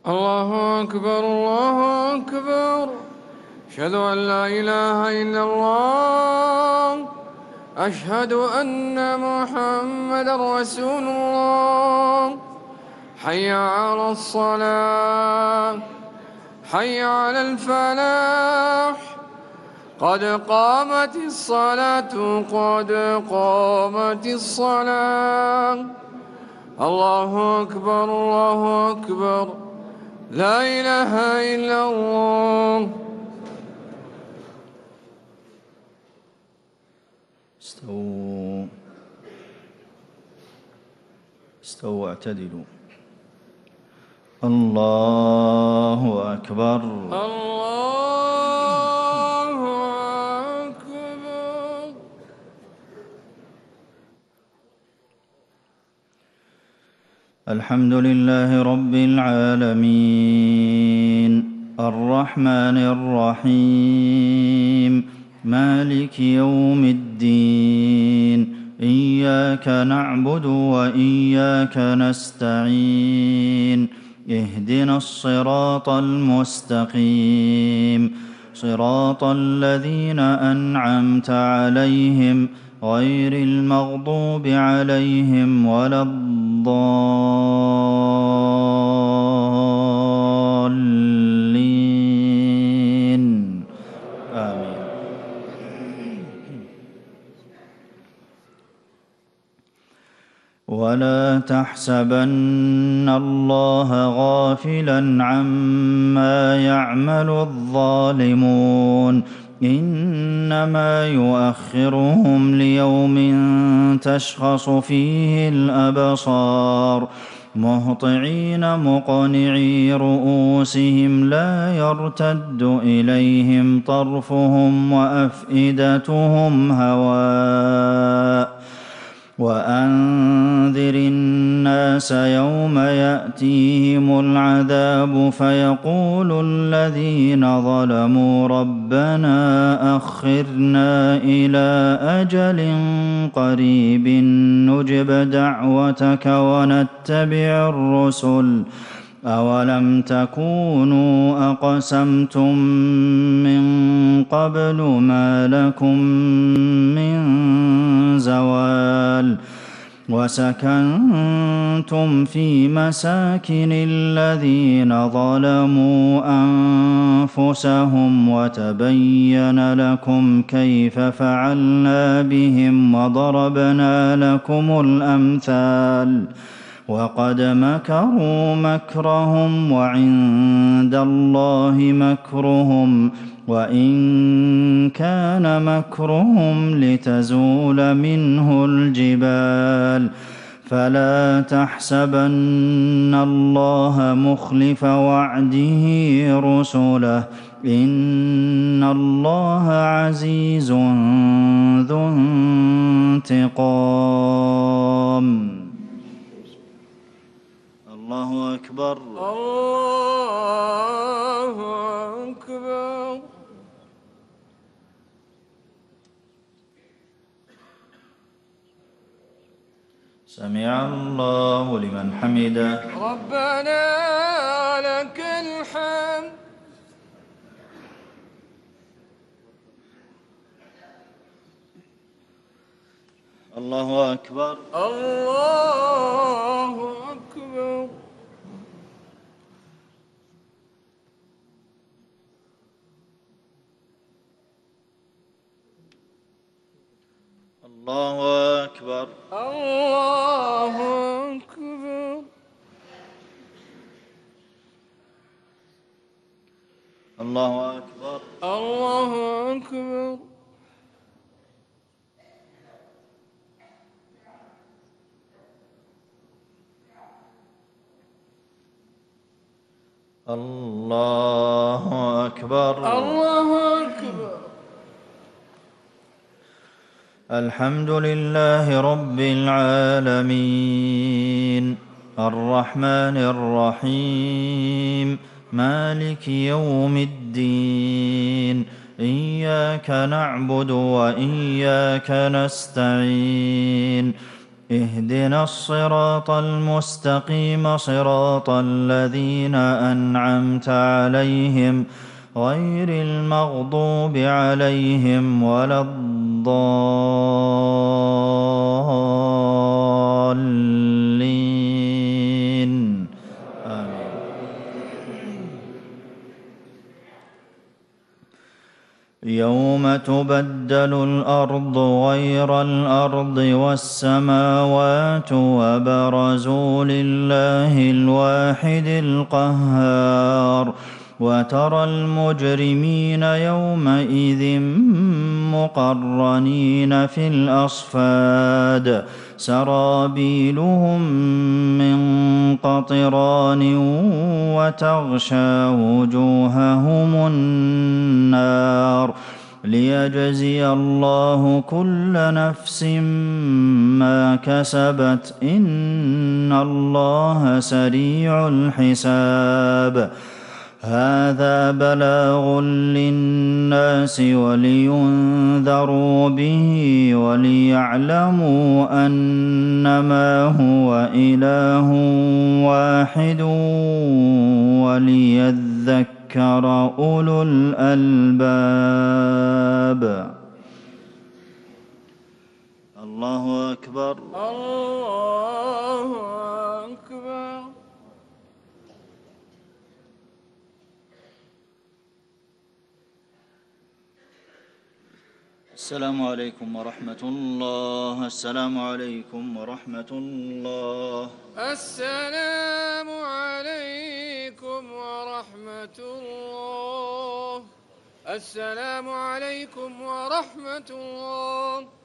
الله أكبر الله أكبر. أشهد أن لا إله إلا الله. أشهد أن محمدا رسول الله. حي على الصلاة، حي على الفلاح. قد قامت الصلاة، قد قامت الصلاة. الله أكبر الله أكبر. لا إله إلا الله. استووا استووا واعتدلوا. الله أكبر. الله أكبر. الحمد لله رب العالمين الرحمن الرحيم مالك يوم الدين. إياك نعبد وإياك نستعين. اهدنا الصراط المستقيم، صراط الذين أنعمت عليهم غير المغضوب عليهم ولا الضالين. آمين. ولا تحسبن الله غافلا عما يعمل الظالمون، إنما يؤخرهم ليوم تشخص فيه الأبصار، مهطعين مقنعي رؤوسهم لا يرتد إليهم طرفهم وأفئدتهم هواء. وأنذر الناس يوم يأتيهم العذاب فيقول الذين ظلموا ربنا أخرنا إلى أجل قريب نجب دعوتك ونتبع الرسل. أولم تكونوا أقسمتم من قبل ما لكم من زوال. وسكنتم في مساكن الذين ظلموا أنفسهم وتبين لكم كيف فعلنا بهم وضربنا لكم الأمثال. وقد مكروا مكرهم وعند الله مكرهم وإن كان مكرهم لتزول منه الجبال. فلا تحسبن الله مخلف وعده رسله، إن الله عزيز ذو انتقام. الله أكبر. الله أكبر. سمع الله لمن حمده. ربنا لك الحمد. الله أكبر. الله أكبر. الله أكبر. الله أكبر. الله أكبر. الله أكبر. الله أكبر. الله أكبر. الحمد لله رب العالمين الرحمن الرحيم مالك يوم الدين. إياك نعبد وإياك نستعين. اهدنا الصراط المستقيم صراط الذين أنعمت عليهم غير المغضوب عليهم ولا الضالين آمين. يوم تبدل الأرض غير الأرض والسماوات وبرزوا لله الواحد القهار وترى المجرمين يومئذ مقرنين في الأصفاد سرابيلهم من قطران وتغشى وجوههم النار ليجزي الله كل نفس ما كسبت إن الله سريع الحساب هذا بلاغ للناس ولينذروا به وليعلموا أنما هو إله واحد وليذكر أولو الألباب. الله أكبر. الله أكبر. السلام عليكم ورحمة الله. السلام عليكم ورحمة الله. السلام عليكم ورحمة الله. السلام عليكم ورحمة الله.